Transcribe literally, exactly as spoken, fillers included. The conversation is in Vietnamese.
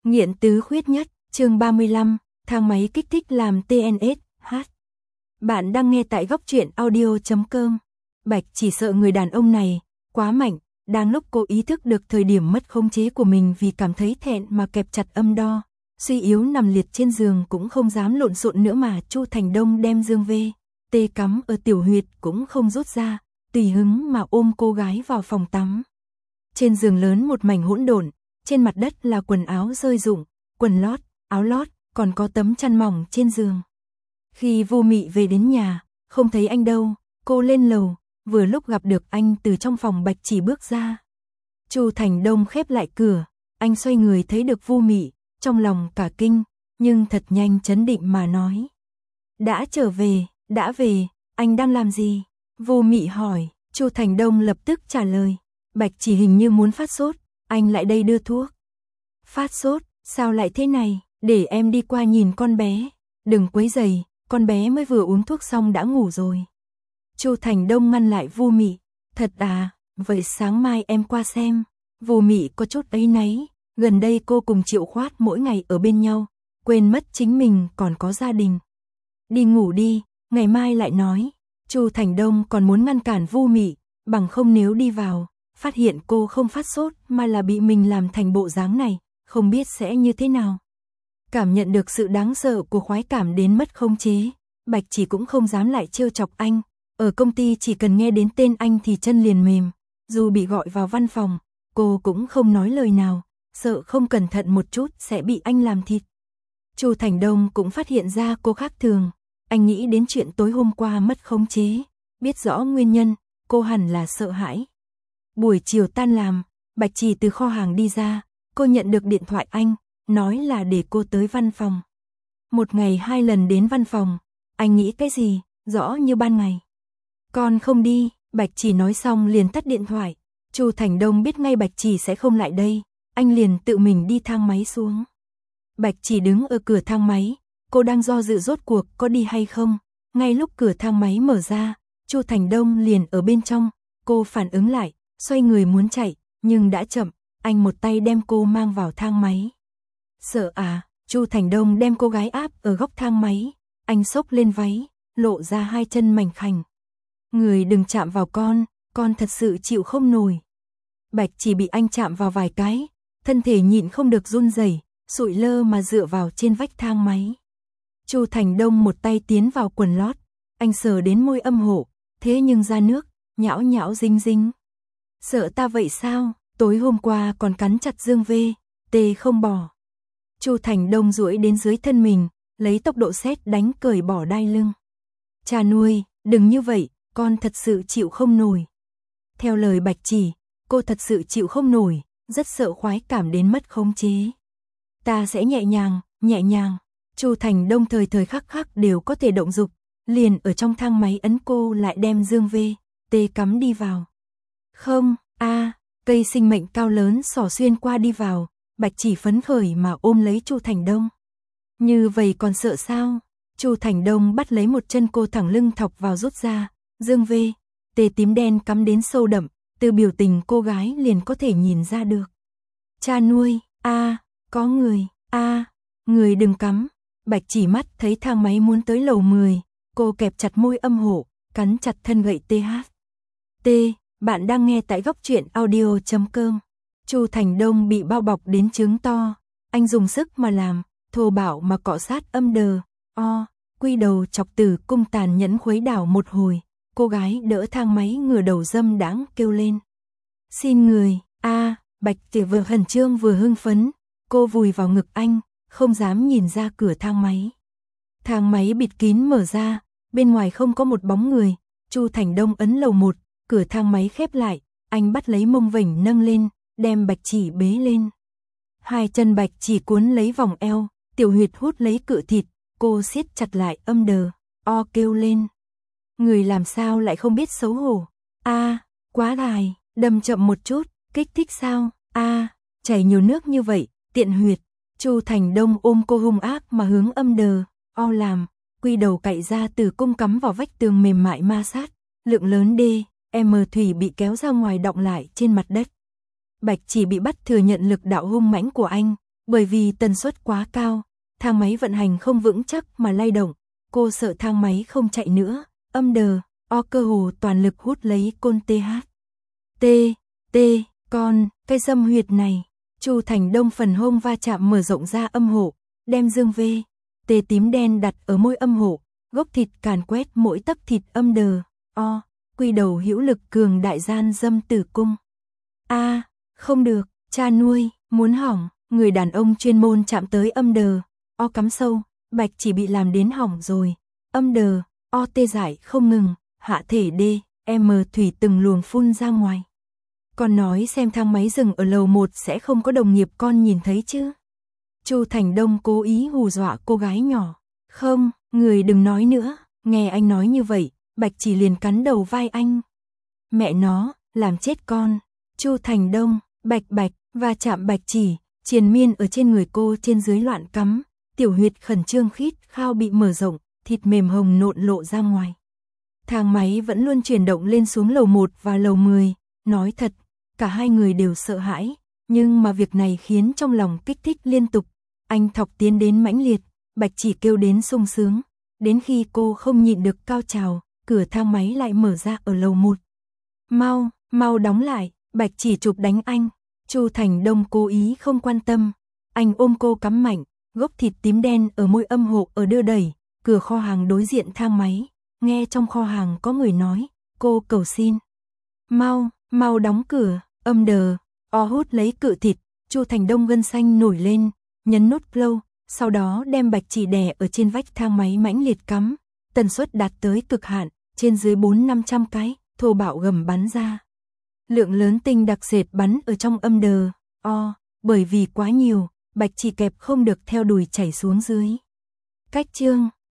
Nghiện tứ khuyết nhất, chương ba mươi lăm, thang máy kích thích làm tê en ét, hát. Bạn đang nghe tại góc truyện audio chấm com. Bạch chỉ sợ người đàn ông này, quá mạnh, đang lúc cô ý thức được thời điểm mất khống chế của mình vì cảm thấy thẹn mà kẹp chặt âm đo. Suy yếu nằm liệt trên giường cũng không dám lộn xộn nữa mà Chu Thành Đông đem dương vê, tê cắm ở tiểu huyệt cũng không rút ra, tùy hứng mà ôm cô gái vào phòng tắm. Trên giường lớn một mảnh hỗn độn, trên mặt đất là quần áo rơi rụng, quần lót, áo lót, còn có tấm chăn mỏng trên giường. Khi Vô Mị về đến nhà, không thấy anh đâu, cô lên lầu, vừa lúc gặp được anh từ trong phòng Bạch Chỉ bước ra. Chu Thành Đông khép lại cửa, anh xoay người thấy được Vô Mị, trong lòng cả kinh, nhưng thật nhanh trấn định mà nói. Đã trở về, đã về, anh đang làm gì? Vô Mị hỏi, Chu Thành Đông lập tức trả lời. Bạch Chỉ hình như muốn phát sốt, anh lại đây đưa thuốc. Phát sốt, sao lại thế này, để em đi qua nhìn con bé. Đừng quấy rầy, con bé mới vừa uống thuốc xong đã ngủ rồi. Chu Thành Đông ngăn lại Vô Mị, thật à, vậy sáng mai em qua xem. Vô Mị có chút áy náy, gần đây cô cùng Triệu Khoát mỗi ngày ở bên nhau, quên mất chính mình còn có gia đình. Đi ngủ đi, ngày mai lại nói. Chu Thành Đông còn muốn ngăn cản Vô Mị, bằng không nếu đi vào, phát hiện cô không phát sốt mà là bị mình làm thành bộ dáng này, không biết sẽ như thế nào. Cảm nhận được sự đáng sợ của khoái cảm đến mất khống chế, Bạch Chỉ cũng không dám lại trêu chọc anh. Ở công ty chỉ cần nghe đến tên anh thì chân liền mềm, dù bị gọi vào văn phòng, cô cũng không nói lời nào, sợ không cẩn thận một chút sẽ bị anh làm thịt. Chu Thành Đông cũng phát hiện ra cô khác thường, anh nghĩ đến chuyện tối hôm qua mất khống chế, biết rõ nguyên nhân, cô hẳn là sợ hãi. Buổi chiều tan làm, Bạch Chỉ từ kho hàng đi ra, cô nhận được điện thoại anh, nói là để cô tới văn phòng. Một ngày hai lần đến văn phòng, anh nghĩ cái gì, rõ như ban ngày. Con không đi, Bạch Chỉ nói xong liền tắt điện thoại. Chu Thành Đông biết ngay Bạch Chỉ sẽ không lại đây, anh liền tự mình đi thang máy xuống. Bạch Chỉ đứng ở cửa thang máy, cô đang do dự rốt cuộc có đi hay không. Ngay lúc cửa thang máy mở ra, Chu Thành Đông liền ở bên trong, cô phản ứng lại, xoay người muốn chạy, nhưng đã chậm, anh một tay đem cô mang vào thang máy. Sợ à, Chu Thành Đông đem cô gái áp ở góc thang máy, anh xốc lên váy, lộ ra hai chân mảnh khảnh. Người đừng chạm vào con, con thật sự chịu không nổi. Bạch Chỉ bị anh chạm vào vài cái, thân thể nhịn không được run rẩy, sụi lơ mà dựa vào trên vách thang máy. Chu Thành Đông một tay tiến vào quần lót, anh sờ đến môi âm hộ, thế nhưng ra nước, nhão nhão dinh dinh. Sợ ta vậy sao, tối hôm qua còn cắn chặt dương vê, tê không bỏ. Chu Thành Đông duỗi đến dưới thân mình, lấy tốc độ sét đánh cởi bỏ đai lưng. Cha nuôi, đừng như vậy, con thật sự chịu không nổi. Theo lời Bạch Chỉ, cô thật sự chịu không nổi, rất sợ khoái cảm đến mất khống chế. Ta sẽ nhẹ nhàng, nhẹ nhàng. Chu Thành Đông thời thời khắc khắc đều có thể động dục, liền ở trong thang máy ấn cô lại đem dương vê, tê cắm đi vào. Không, a, cây sinh mệnh cao lớn xỏ xuyên qua đi vào, Bạch Chỉ phấn khởi mà ôm lấy Chu Thành Đông. Như vậy còn sợ sao? Chu Thành Đông bắt lấy một chân cô thẳng lưng thọc vào rút ra, dương vê, tê tím đen cắm đến sâu đậm, từ biểu tình cô gái liền có thể nhìn ra được. Cha nuôi, a, có người, a, người đừng cắm. Bạch Chỉ mắt thấy thang máy muốn tới lầu mười, cô kẹp chặt môi âm hộ, cắn chặt thân gậy tê hát. T, bạn đang nghe tại góc truyện audio chấm com. Chu Thành Đông bị bao bọc đến trứng to, anh dùng sức mà làm, thô bạo mà cọ sát âm đờ, o, quy đầu chọc tử cung tàn nhẫn khuấy đảo một hồi, cô gái đỡ thang máy ngửa đầu dâm đãng kêu lên. Xin người, a, Bạch Chỉ vừa khẩn trương vừa hưng phấn, cô vùi vào ngực anh, không dám nhìn ra cửa thang máy. Thang máy bịt kín mở ra, bên ngoài không có một bóng người, Chu Thành Đông ấn lầu một, cửa thang máy khép lại, anh bắt lấy mông vểnh nâng lên, đem Bạch Chỉ bế lên. Hai chân Bạch Chỉ cuốn lấy vòng eo, tiểu huyệt hút lấy cự thịt, cô siết chặt lại âm đờ, o kêu lên. Người làm sao lại không biết xấu hổ? A, quá đài, đâm chậm một chút, kích thích sao? A, chảy nhiều nước như vậy, tiện huyệt. Chu Thành Đông ôm cô hung ác mà hướng âm đờ, o làm, quy đầu cạy ra từ cung cắm vào vách tường mềm mại ma sát, lượng lớn D, M thủy bị kéo ra ngoài đọng lại trên mặt đất. Bạch Chỉ bị bắt thừa nhận lực đạo hung mãnh của anh, Bởi vì tần suất quá cao, thang máy vận hành không vững chắc mà lay động, cô sợ thang máy không chạy nữa, âm đờ, o cơ hồ toàn lực hút lấy côn tê hát. T, T, con, cây xâm huyệt này, Chu Thành Đông phần hông va chạm mở rộng ra âm hộ, đem dương V, T tím đen đặt ở môi âm hộ, gốc thịt càn quét mỗi tấc thịt âm đờ, o, quy đầu hữu lực cường đại gian dâm tử cung. A, không được, cha nuôi, muốn hỏng, người đàn ông chuyên môn chạm tới âm đờ, o cắm sâu, Bạch chỉ bị làm đến hỏng rồi, âm đờ, o tê dại không ngừng, hạ thể D, M thủy từng luồng phun ra ngoài. Con nói xem thang máy dừng ở lầu một sẽ không có đồng nghiệp con nhìn thấy chứ. Chu Thành Đông cố ý hù dọa cô gái nhỏ. Không, người đừng nói nữa, nghe anh nói như vậy, Bạch chỉ liền cắn đầu vai anh. Mẹ nó, làm chết con. Chu Thành Đông, Bạch Bạch, và chạm Bạch chỉ, triền miên ở trên người cô trên dưới loạn cắm, tiểu huyệt khẩn trương khít khao bị mở rộng, thịt mềm hồng nộn lộ ra ngoài. Thang máy vẫn luôn chuyển động lên xuống lầu một và lầu mười, nói thật, cả hai người đều sợ hãi, nhưng mà việc này khiến trong lòng kích thích liên tục, anh thọc tiến đến mãnh liệt, Bạch chỉ kêu đến sung sướng, đến khi cô không nhịn được cao trào, cửa thang máy lại mở ra ở lầu một. Mau, mau đóng lại, Bạch chỉ chụp đánh anh, Chu Thành Đông cố ý không quan tâm, anh ôm cô cắm mạnh, gốc thịt tím đen ở môi âm hộ ở đưa đẩy, cửa kho hàng đối diện thang máy, nghe trong kho hàng có người nói, cô cầu xin. Mau, mau đóng cửa, âm đờ, o hút lấy cự thịt, Chu Thành Đông gân xanh nổi lên, nhấn nút play, sau đó đem Bạch chỉ đè ở trên vách thang máy mãnh liệt cắm, tần suất đạt tới cực hạn, trên dưới bốn năm trăm cái, thô bạo gầm bắn ra. Lượng lớn tinh đặc sệt bắn ở trong âm đờ, o, bởi vì quá nhiều, Bạch chỉ kẹp không được theo đùi chảy xuống dưới. Cách chương